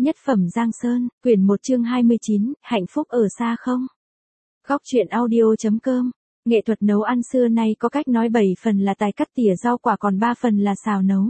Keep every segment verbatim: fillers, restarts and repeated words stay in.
Nhất phẩm Giang Sơn, quyển một chương hai mươi chín, hạnh phúc ở xa không? Góc truyện audio.com. Nghệ thuật nấu ăn xưa nay có cách nói bảy phần là tài cắt tỉa rau quả còn ba phần là xào nấu.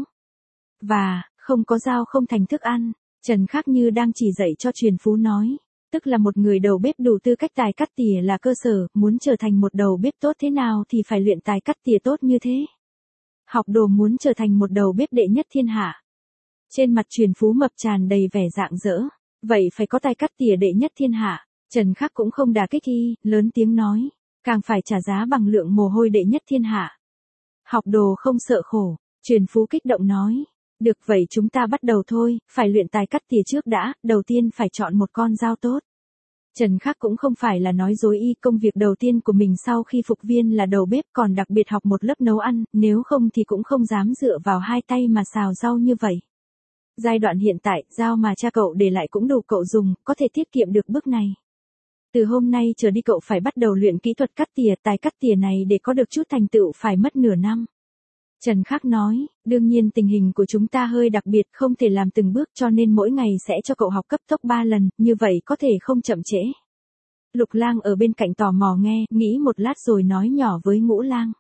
Và, không có dao không thành thức ăn, Trần Khắc Như đang chỉ dạy cho truyền phú nói. Tức là một người đầu bếp đủ tư cách tài cắt tỉa là cơ sở, muốn trở thành một đầu bếp tốt thế nào thì phải luyện tài cắt tỉa tốt như thế. Học đồ muốn trở thành một đầu bếp đệ nhất thiên hạ. Trên mặt truyền phú mập tràn đầy vẻ rạng rỡ, vậy phải có tài cắt tỉa đệ nhất thiên hạ. Trần Khắc cũng không đả kích y, lớn tiếng nói, càng phải trả giá bằng lượng mồ hôi đệ nhất thiên hạ. Học đồ không sợ khổ, truyền phú kích động nói, được vậy chúng ta bắt đầu thôi, phải luyện tài cắt tỉa trước đã, đầu tiên phải chọn một con dao tốt. Trần Khắc cũng không phải là nói dối y, công việc đầu tiên của mình sau khi phục viên là đầu bếp, còn đặc biệt học một lớp nấu ăn, nếu không thì cũng không dám dựa vào hai tay mà xào rau như vậy. Giai đoạn hiện tại, dao mà cha cậu để lại cũng đủ cậu dùng, có thể tiết kiệm được bước này. Từ hôm nay trở đi cậu phải bắt đầu luyện kỹ thuật cắt tỉa, tài cắt tỉa này để có được chút thành tựu phải mất nửa năm. Trần Khắc nói, đương nhiên tình hình của chúng ta hơi đặc biệt, không thể làm từng bước cho nên mỗi ngày sẽ cho cậu học cấp tốc ba lần, như vậy có thể không chậm trễ. Lục Lang ở bên cạnh tò mò nghe, nghĩ một lát rồi nói nhỏ với Ngũ Lang.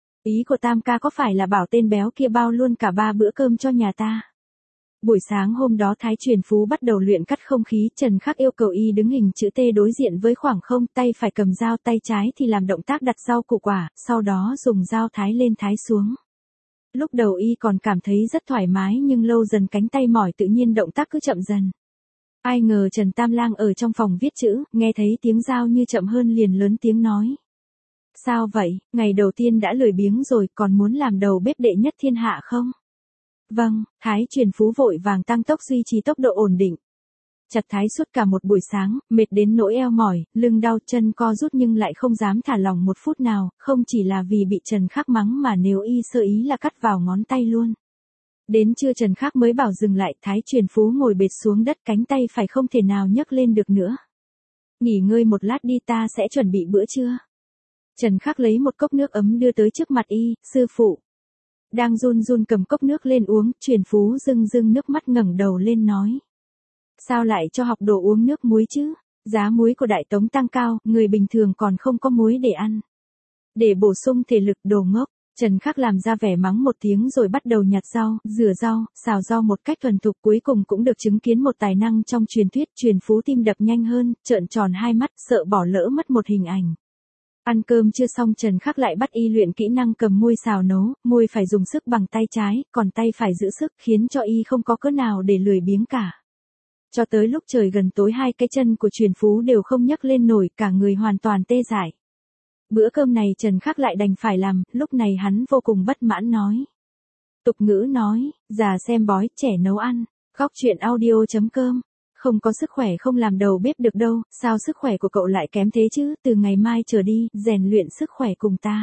Ý của Tam ca có phải là bảo tên béo kia bao luôn cả ba bữa cơm cho nhà ta? Buổi sáng hôm đó Thái Truyền Phú bắt đầu luyện cắt không khí, Trần Khắc yêu cầu y đứng hình chữ T đối diện với khoảng không, tay phải cầm dao, tay trái thì làm động tác đặt rau củ quả, sau đó dùng dao thái lên thái xuống. Lúc đầu y còn cảm thấy rất thoải mái nhưng lâu dần cánh tay mỏi tự nhiên động tác cứ chậm dần. Ai ngờ Trần Tam Lang ở trong phòng viết chữ, nghe thấy tiếng dao như chậm hơn liền lớn tiếng nói. Sao vậy, ngày đầu tiên đã lười biếng rồi, còn muốn làm đầu bếp đệ nhất thiên hạ không? Vâng, Thái Truyền Phú vội vàng tăng tốc duy trì tốc độ ổn định. Chặt thái suốt cả một buổi sáng, mệt đến nỗi eo mỏi, lưng đau, chân co rút nhưng lại không dám thả lỏng một phút nào, không chỉ là vì bị Trần Khắc mắng mà nếu y sơ ý là cắt vào ngón tay luôn. Đến trưa Trần Khắc mới bảo dừng lại, Thái Truyền Phú ngồi bệt xuống đất, cánh tay phải không thể nào nhấc lên được nữa. Nghỉ ngơi một lát đi, ta sẽ chuẩn bị bữa trưa. Trần Khắc lấy một cốc nước ấm đưa tới trước mặt y, sư phụ. Đang run run cầm cốc nước lên uống, Truyền Phú rưng rưng nước mắt ngẩng đầu lên nói. Sao lại cho học đồ uống nước muối chứ? Giá muối của Đại Tống tăng cao, người bình thường còn không có muối để ăn. Để bổ sung thể lực, đồ ngốc. Trần Khắc làm ra vẻ mắng một tiếng rồi bắt đầu nhặt rau, rửa rau, xào rau một cách thuần thục, cuối cùng cũng được chứng kiến một tài năng trong truyền thuyết. Truyền Phú tim đập nhanh hơn, trợn tròn hai mắt, sợ bỏ lỡ mất một hình ảnh. Ăn cơm chưa xong Trần Khắc lại bắt y luyện kỹ năng cầm muôi xào nấu, muôi phải dùng sức bằng tay trái, còn tay phải giữ sức, khiến cho y không có cớ nào để lười biếng cả. Cho tới lúc trời gần tối hai cái chân của Truyền Phú đều không nhấc lên nổi, cả người hoàn toàn tê dại. Bữa cơm này Trần Khắc lại đành phải làm, lúc này hắn vô cùng bất mãn nói. Tục ngữ nói, già xem bói, trẻ nấu ăn. Góc truyện audio.com. Không có sức khỏe không làm đầu bếp được đâu, sao sức khỏe của cậu lại kém thế chứ, từ ngày mai trở đi, rèn luyện sức khỏe cùng ta.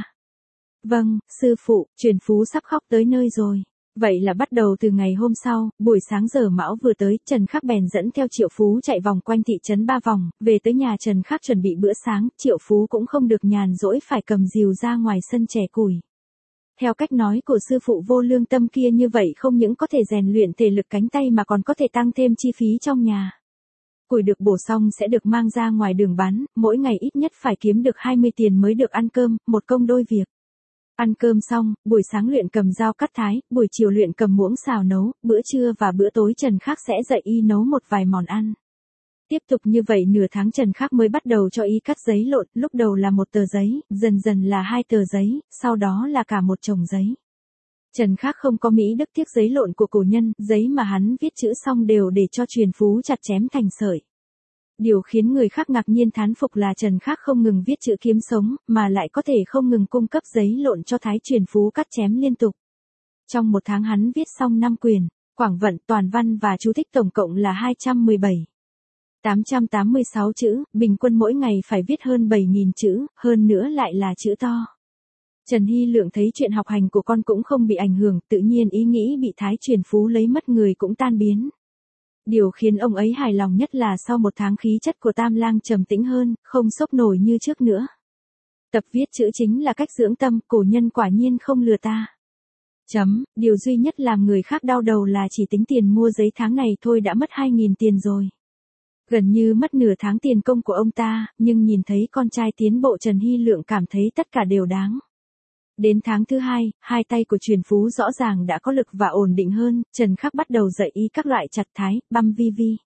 Vâng, sư phụ, Truyền Phú sắp khóc tới nơi rồi. Vậy là bắt đầu từ ngày hôm sau, buổi sáng giờ mão vừa tới, Trần Khắc bèn dẫn theo Triệu Phú chạy vòng quanh thị trấn ba vòng, về tới nhà Trần Khắc chuẩn bị bữa sáng, Triệu Phú cũng không được nhàn rỗi phải cầm rìu ra ngoài sân chẻ củi. Theo cách nói của sư phụ vô lương tâm kia, như vậy không những có thể rèn luyện thể lực cánh tay mà còn có thể tăng thêm chi phí trong nhà. Củi được bổ xong sẽ được mang ra ngoài đường bán, mỗi ngày ít nhất phải kiếm được hai mươi tiền mới được ăn cơm, một công đôi việc. Ăn cơm xong, buổi sáng luyện cầm dao cắt thái, buổi chiều luyện cầm muỗng xào nấu, bữa trưa và bữa tối Trần Khắc sẽ dạy y nấu một vài món ăn. Tiếp tục như vậy nửa tháng Trần Khắc mới bắt đầu cho y cắt giấy lộn, lúc đầu là một tờ giấy, dần dần là hai tờ giấy, sau đó là cả một chồng giấy. Trần Khắc không có mỹ đức tiếc giấy lộn của cổ nhân, giấy mà hắn viết chữ xong đều để cho Truyền Phú chặt chém thành sợi. Điều khiến người khác ngạc nhiên thán phục là Trần Khắc không ngừng viết chữ kiếm sống, mà lại có thể không ngừng cung cấp giấy lộn cho Thái Truyền Phú cắt chém liên tục. Trong một tháng hắn viết xong năm quyển, Quảng Vận, Toàn Văn và chú thích tổng cộng là hai trăm mười bảy. tám trăm tám mươi sáu chữ, bình quân mỗi ngày phải viết hơn bảy nghìn chữ, hơn nữa lại là chữ to. Trần Hy Lượng thấy chuyện học hành của con cũng không bị ảnh hưởng, tự nhiên ý nghĩ bị Thái Truyền Phú lấy mất người cũng tan biến. Điều khiến ông ấy hài lòng nhất là sau một tháng khí chất của Tam Lang trầm tĩnh hơn, không sốc nổi như trước nữa. Tập viết chữ chính là cách dưỡng tâm, cổ nhân quả nhiên không lừa ta. Chấm, điều duy nhất làm người khác đau đầu là chỉ tính tiền mua giấy tháng này thôi đã mất hai nghìn tiền rồi. Gần như mất nửa tháng tiền công của ông ta, nhưng nhìn thấy con trai tiến bộ Trần Hy Lượng cảm thấy tất cả đều đáng. Đến tháng thứ hai, hai tay của Truyền Phú rõ ràng đã có lực và ổn định hơn, Trần Khắc bắt đầu dạy y các loại chặt thái, băm vi vi.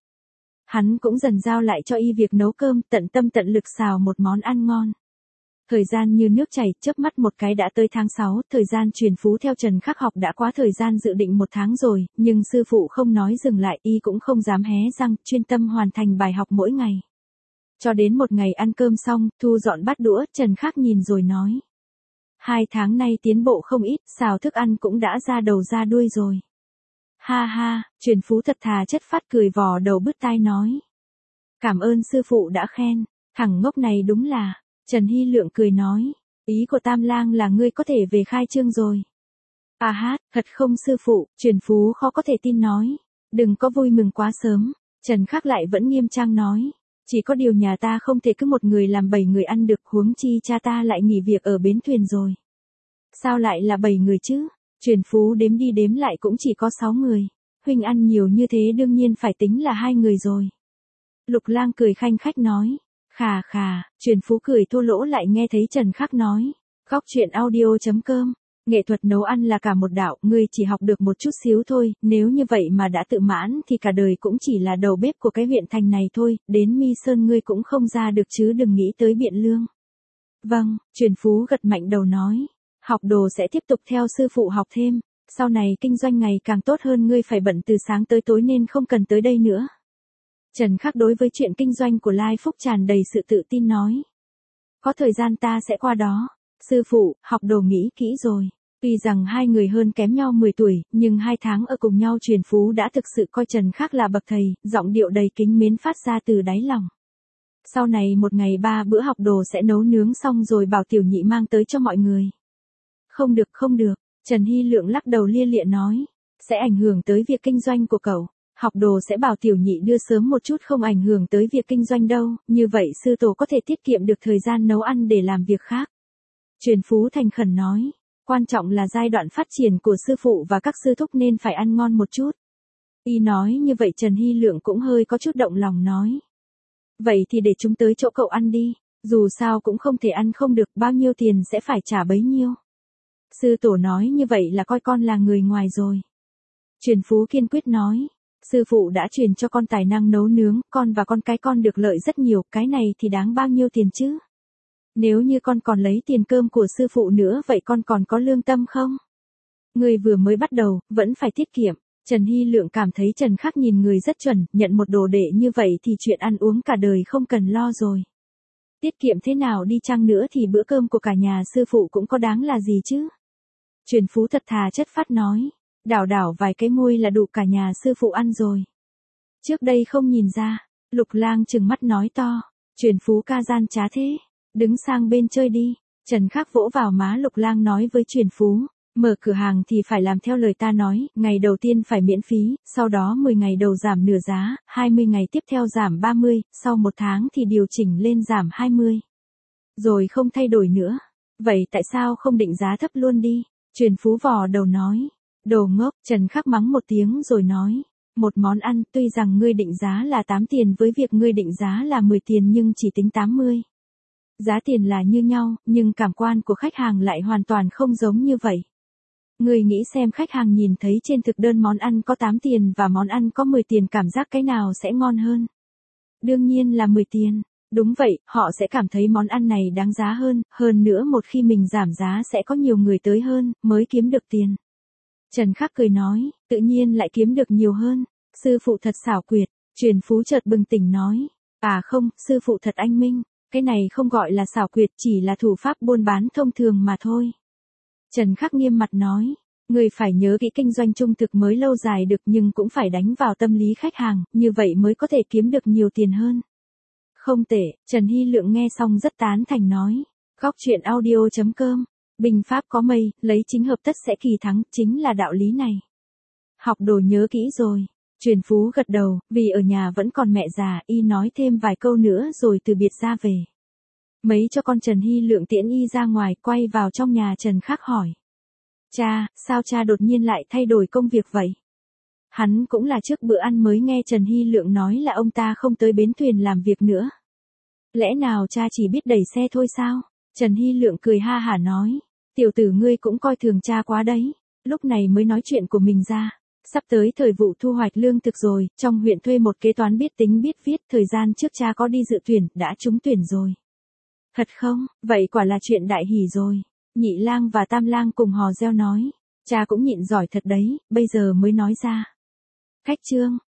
Hắn cũng dần giao lại cho y việc nấu cơm, tận tâm tận lực xào một món ăn ngon. Thời gian như nước chảy, chớp mắt một cái đã tới tháng sáu, thời gian Truyền Phú theo Trần Khắc học đã quá thời gian dự định một tháng rồi, nhưng sư phụ không nói dừng lại, y cũng không dám hé răng, chuyên tâm hoàn thành bài học mỗi ngày. Cho đến một ngày ăn cơm xong, thu dọn bát đũa, Trần Khắc nhìn rồi nói. Hai tháng nay tiến bộ không ít, xào thức ăn cũng đã ra đầu ra đuôi rồi. Ha ha, Truyền Phú thật thà chất phát cười vò đầu bứt tai nói. Cảm ơn sư phụ đã khen, thằng ngốc này đúng là. Trần Hy Lượng cười nói, ý của Tam Lang là ngươi có thể về khai trương rồi. À hát, thật không sư phụ, Truyền Phú khó có thể tin nói. Đừng có vui mừng quá sớm, Trần Khắc lại vẫn nghiêm trang nói. Chỉ có điều nhà ta không thể cứ một người làm bảy người ăn được, huống chi cha ta lại nghỉ việc ở bến thuyền rồi. Sao lại là bảy người chứ? Truyền Phú đếm đi đếm lại cũng chỉ có sáu người. Huynh ăn nhiều như thế đương nhiên phải tính là hai người rồi. Lục Lang cười khanh khách nói. Khà khà, Truyền Phú cười thô lỗ lại nghe thấy Trần Khắc nói. Góc chuyện audio chấm com. Nghệ thuật nấu ăn là cả một đạo, ngươi chỉ học được một chút xíu thôi, nếu như vậy mà đã tự mãn thì cả đời cũng chỉ là đầu bếp của cái huyện thành này thôi, đến Mi Sơn ngươi cũng không ra được chứ đừng nghĩ tới Biện Lương. Vâng, Truyền Phú gật mạnh đầu nói, học đồ sẽ tiếp tục theo sư phụ học thêm, sau này kinh doanh ngày càng tốt hơn ngươi phải bận từ sáng tới tối nên không cần tới đây nữa. Trần Khắc đối với chuyện kinh doanh của Lai Phúc tràn đầy sự tự tin nói. Có thời gian ta sẽ qua đó, sư phụ, học đồ nghĩ kỹ rồi. Tuy rằng hai người hơn kém nhau mười tuổi, nhưng hai tháng ở cùng nhau Truyền Phú đã thực sự coi Trần Khắc là bậc thầy, giọng điệu đầy kính mến phát ra từ đáy lòng. Sau này một ngày ba bữa học đồ sẽ nấu nướng xong rồi bảo tiểu nhị mang tới cho mọi người. Không được không được, Trần Hy Lượng lắc đầu lia lịa nói, sẽ ảnh hưởng tới việc kinh doanh của cậu. Học đồ sẽ bảo tiểu nhị đưa sớm một chút không ảnh hưởng tới việc kinh doanh đâu, như vậy sư tổ có thể tiết kiệm được thời gian nấu ăn để làm việc khác. Truyền Phú thành khẩn nói. Quan trọng là giai đoạn phát triển của sư phụ và các sư thúc nên phải ăn ngon một chút. Y nói như vậy Trần Hy Lượng cũng hơi có chút động lòng nói. Vậy thì để chúng tới chỗ cậu ăn đi, dù sao cũng không thể ăn không được, bao nhiêu tiền sẽ phải trả bấy nhiêu. Sư tổ nói như vậy là coi con là người ngoài rồi. Truyền Phú kiên quyết nói, sư phụ đã truyền cho con tài năng nấu nướng, con và con cái con được lợi rất nhiều, cái này thì đáng bao nhiêu tiền chứ? Nếu như con còn lấy tiền cơm của sư phụ nữa vậy con còn có lương tâm không? Người vừa mới bắt đầu, vẫn phải tiết kiệm. Trần Hy Lượng cảm thấy Trần Khắc nhìn người rất chuẩn, nhận một đồ đệ như vậy thì chuyện ăn uống cả đời không cần lo rồi. Tiết kiệm thế nào đi chăng nữa thì bữa cơm của cả nhà sư phụ cũng có đáng là gì chứ? Truyền Phú thật thà chất phát nói, đảo đảo vài cái môi là đủ cả nhà sư phụ ăn rồi. Trước đây không nhìn ra, Lục Lang trừng mắt nói to, Truyền Phú ca gian trá thế. Đứng sang bên chơi đi, Trần Khắc vỗ vào má Lục Lang nói với Truyền Phú, mở cửa hàng thì phải làm theo lời ta nói, ngày đầu tiên phải miễn phí, sau đó mười ngày đầu giảm nửa giá, hai mươi ngày tiếp theo giảm ba mươi, sau một tháng thì điều chỉnh lên giảm hai mươi. Rồi không thay đổi nữa. Vậy tại sao không định giá thấp luôn đi? Truyền Phú vò đầu nói, đồ ngốc, Trần Khắc mắng một tiếng rồi nói, một món ăn tuy rằng ngươi định giá là tám tiền với việc ngươi định giá là mười tiền nhưng chỉ tính tám mươi. Giá tiền là như nhau, nhưng cảm quan của khách hàng lại hoàn toàn không giống như vậy. Người nghĩ xem khách hàng nhìn thấy trên thực đơn món ăn có tám tiền và món ăn có mười tiền cảm giác cái nào sẽ ngon hơn? Đương nhiên là mười tiền. Đúng vậy, họ sẽ cảm thấy món ăn này đáng giá hơn, hơn nữa một khi mình giảm giá sẽ có nhiều người tới hơn, mới kiếm được tiền. Trần Khắc cười nói, tự nhiên lại kiếm được nhiều hơn. Sư phụ thật xảo quyệt, Truyền Phú chợt bừng tỉnh nói. À không, sư phụ thật anh minh. Cái này không gọi là xảo quyệt, chỉ là thủ pháp buôn bán thông thường mà thôi. Trần Khắc nghiêm mặt nói, người phải nhớ kỹ kinh doanh trung thực mới lâu dài được nhưng cũng phải đánh vào tâm lý khách hàng, như vậy mới có thể kiếm được nhiều tiền hơn. Không tệ, Trần Hy Lượng nghe xong rất tán thành nói. Góc chuyện audio chấm com, binh pháp có mây, lấy chính hợp tất sẽ kỳ thắng, chính là đạo lý này. Học đồ nhớ kỹ rồi. Truyền Phú gật đầu, vì ở nhà vẫn còn mẹ già, y nói thêm vài câu nữa rồi từ biệt ra về. Mấy cho con Trần Hy Lượng tiễn y ra ngoài, quay vào trong nhà Trần Khắc hỏi. Cha, sao cha đột nhiên lại thay đổi công việc vậy? Hắn cũng là trước bữa ăn mới nghe Trần Hy Lượng nói là ông ta không tới bến thuyền làm việc nữa. Lẽ nào cha chỉ biết đẩy xe thôi sao? Trần Hy Lượng cười ha hả nói. Tiểu tử ngươi cũng coi thường cha quá đấy. Lúc này mới nói chuyện của mình ra. Sắp tới thời vụ thu hoạch lương thực rồi, trong huyện thuê một kế toán biết tính biết viết, thời gian trước cha có đi dự tuyển, đã trúng tuyển rồi. Thật không? Vậy quả là chuyện đại hỷ rồi. Nhị lang và tam lang cùng hò reo nói. Cha cũng nhịn giỏi thật đấy, bây giờ mới nói ra. Khách trương,